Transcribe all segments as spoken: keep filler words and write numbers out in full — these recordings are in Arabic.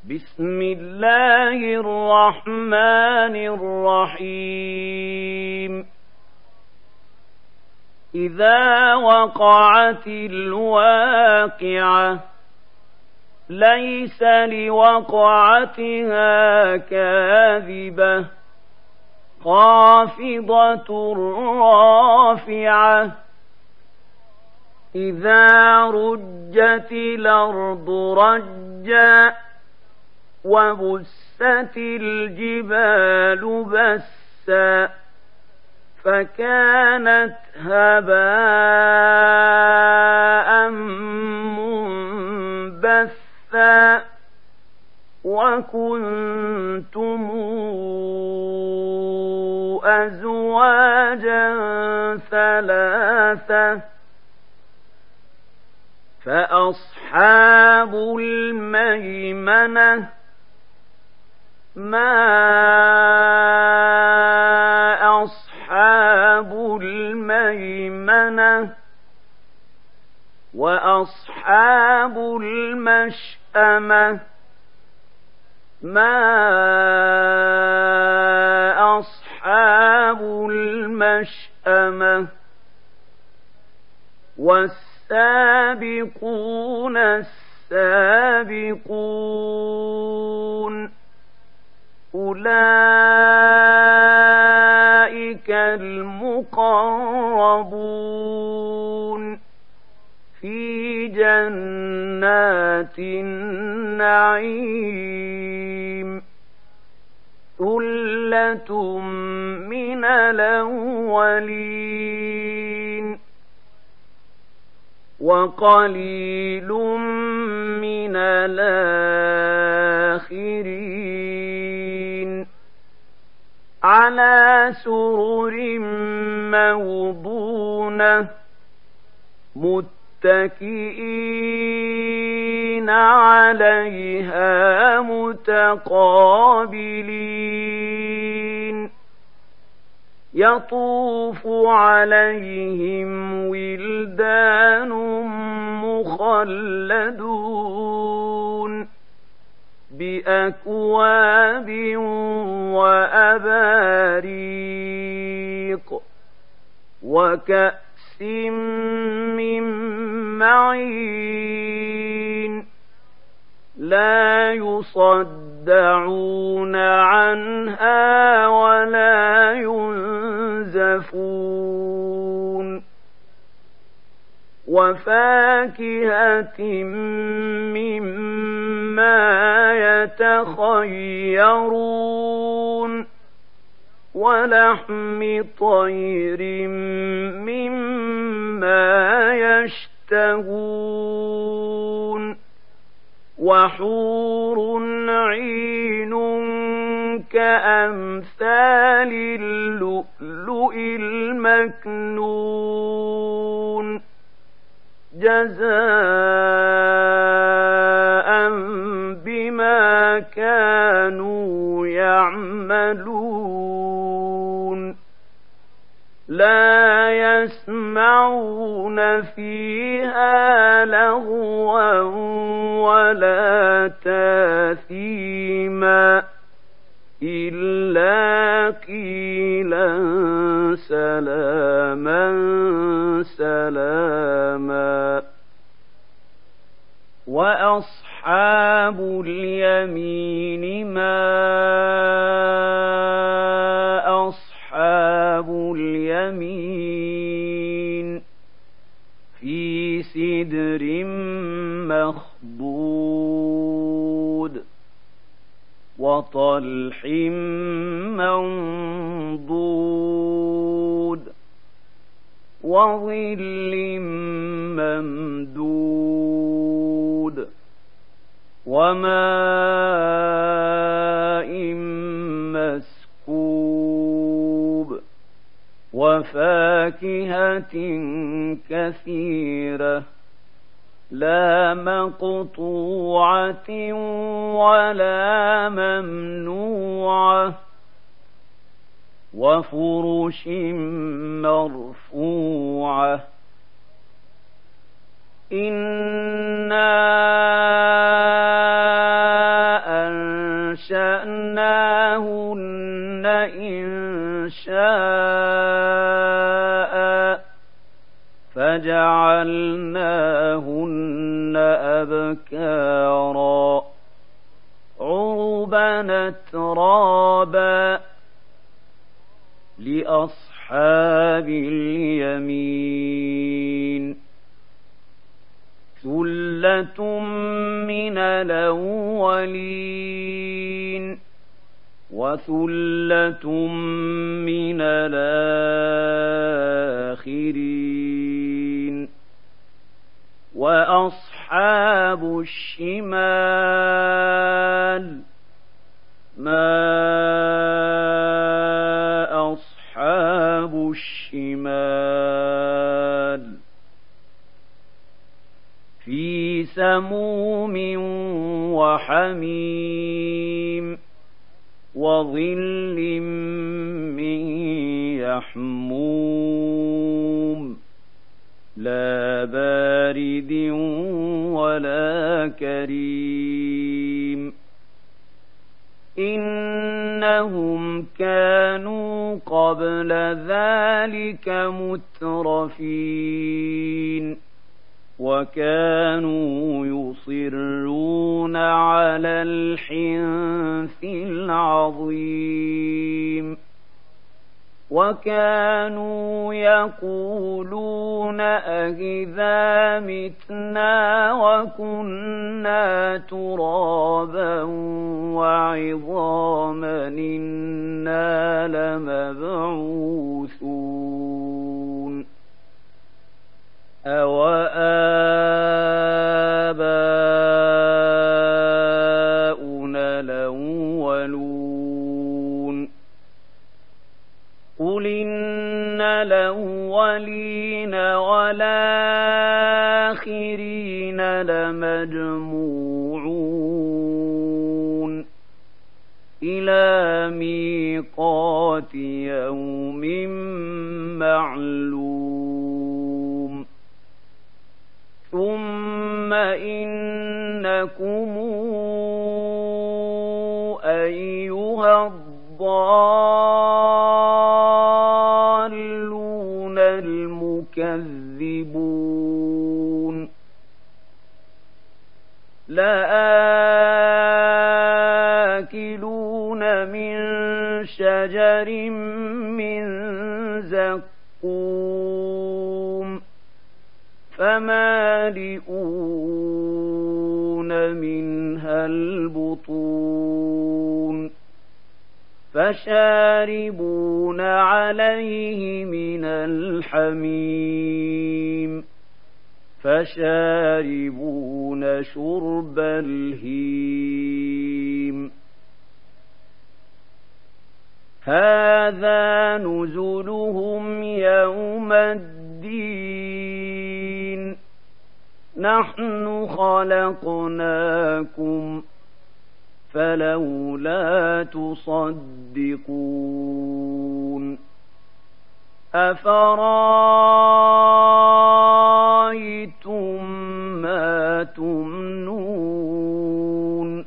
بسم الله الرحمن الرحيم إذا وقعت الواقعة ليس لوقعتها كاذبة خافضة رافعة إذا رجت الأرض رجا وبست الجبال بسا فكانت هباء منبثا وكنتم أزواجا ثلاثة فأصحاب الميمنة ما أصحاب الميمنة وأصحاب المشأمة ما أصحاب المشأمة والسابقون السابقون أولئك المقربون في جنات النعيم ثلة من الأولين وقليل من الآخرين على سرر موضونة متكئين عليها متقابلين يطوف عليهم ولدان مخلدون بأكواب وأباريق وكأس من معين لا يصدعون عنها ولا ينزفون وفاكهة مما يتخيرون ولحم طير مما يشتهون وحور عين كأمثال اللؤلؤ المكنون جزاء بما كانوا يعملون لا يسمعون فيها لغوا ولا تاثيما إلا قيلا سلاما سلاما وأصحاب اليمين ما أصحاب اليمين في سدر مخضود وطلح منضود وظل ممدود وماء مسكوب وفاكهة كثيرة لا مقطوعة ولا ممنوعة وفرش مرفوعة إنا فجعلناهن أبكارا عربا أترابا لأصحاب اليمين ثلة من الأولين وثلة من الآخرين وأصحاب الشمال ما أصحاب الشمال في سموم وحميم وظل من يحموم لا بارد ولا كريم إنهم كانوا قبل ذلك مترفين وكانوا يصرون على الحنث العظيم وكانوا يقولون أإذا متنا وكنا ترابا وعظاما إنا لمبعوثون أوآباؤنا الأولون قل إن الأولين والآخرين لمجموعون إلى ميقات يوم معلوم ثم إنكم أيها الضالون المكذبون لآكلون من شجر من زقوم فمالئون منها البطون فشاربون عليه من الحميم فشاربون شرب الهيم هذا نزلهم يوم الدين نحن خلقناكم فلولا تصدقون أفرأيتم ما تمنون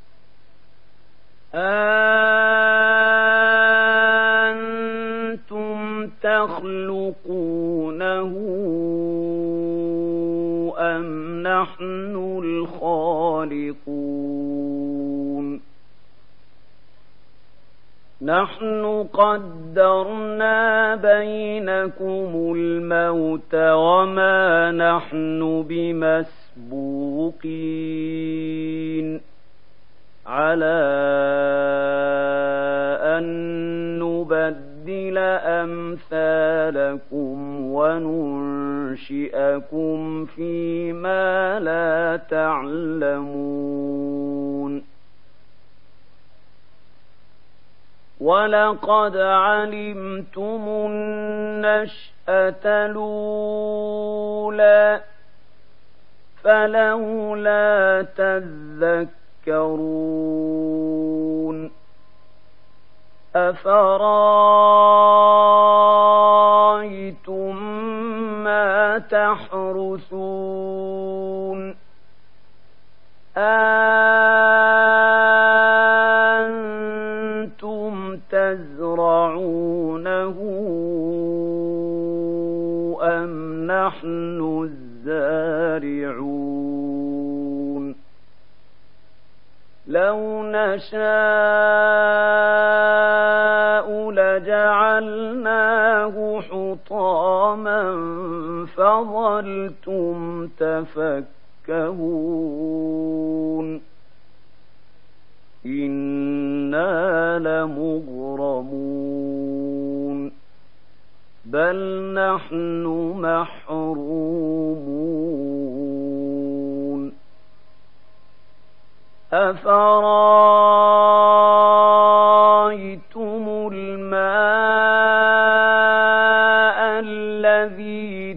أنتم تخلقونه أم نحن الخالقون نحن قدرنا بينكم الموت وما نحن بمسبوقين على أن نبدل أمثالكم وننشئكم فيما لا تعلمون ولقد علمتم النشأة الأولى فلولا تذكرون أفرأيتم ما تحرثون أنتم تزرعونه أم نحن لو نشاء لجعلناه حطاما فظلتم تفكهون إنا لمغرمون بل نحن محرومون أفرأيتم الماء الذي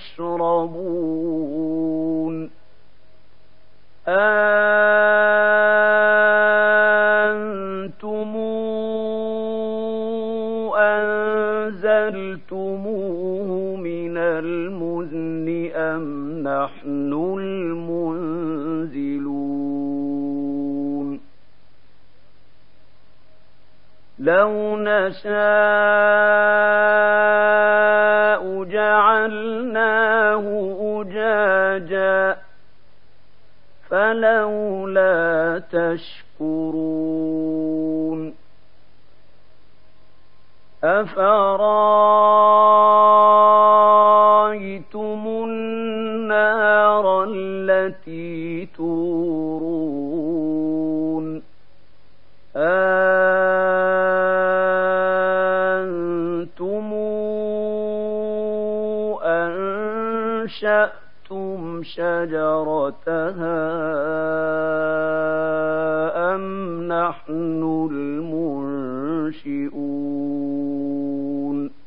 تشربون أأنتم أنزلتموه من المزن أم نحن المنزلون لو نشاء جعلناه أجاجا فلولا تشكرون أفرأيتم النار التي تورون أأنتم أنشأتم شجرتها أم نحن المنشئون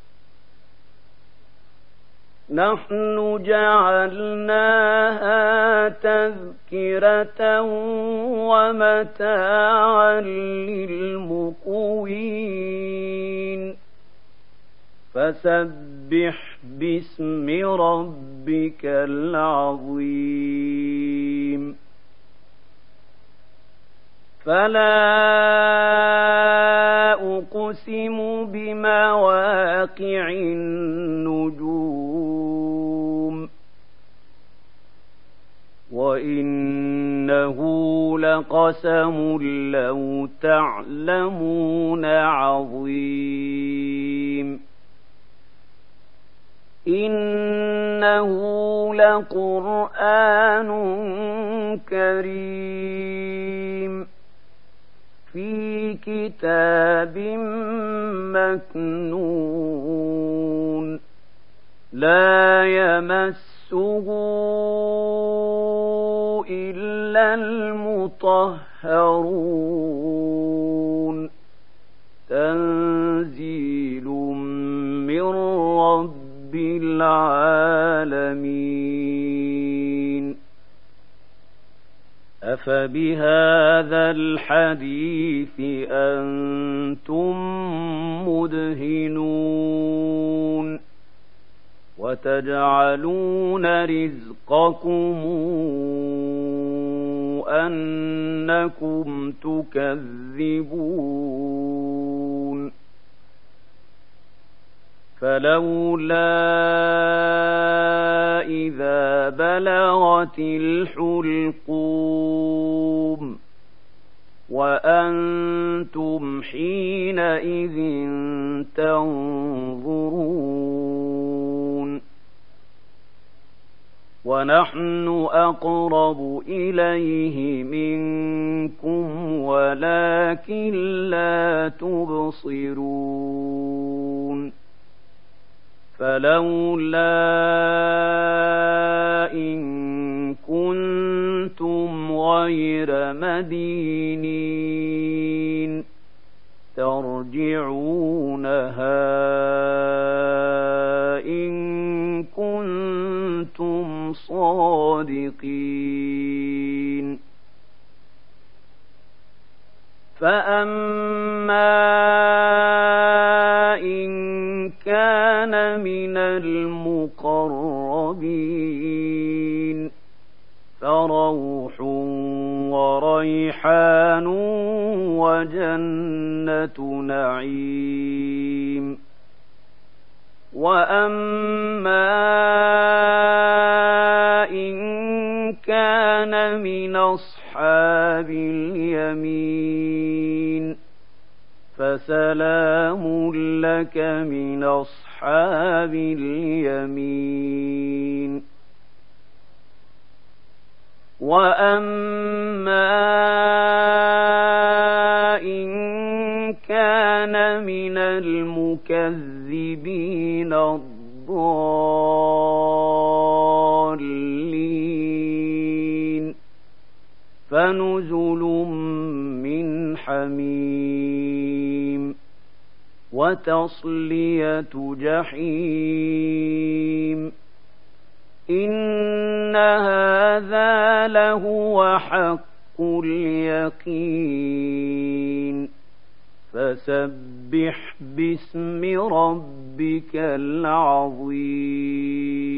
نحن جعلناها تذكرة ومتاعا للمقوين فسبح باسم ربك العظيم فلا أقسم بمواقع النجوم وإنه لقسم لو تعلمون عظيم إنه لقرآن كريم في كتاب مكنون لا يمسه إلا المطهرون تنزيل من رب العالمين أفبهذا الحديث أنتم مدهنون وتجعلون رزقكم أنكم تكذبون فلولا إذا بلغت الحلقوم وأنتم حينئذ تنظرون ونحن أقرب إليه منكم ولكن لا تبصرون فلولا إن كنتم غير مدينين ترجعونها إن كنتم صادقين فأما إن كان من المقربين فروح وريحان وجنة نعيم وأما إن كان من أصحاب أصحاب اليمين فسلام لك من أصحاب اليمين وأما إن كان من المكذبين الضالين فنزل من حميم وتصلية جحيم إن هذا لهو حق اليقين فسبح باسم ربك العظيم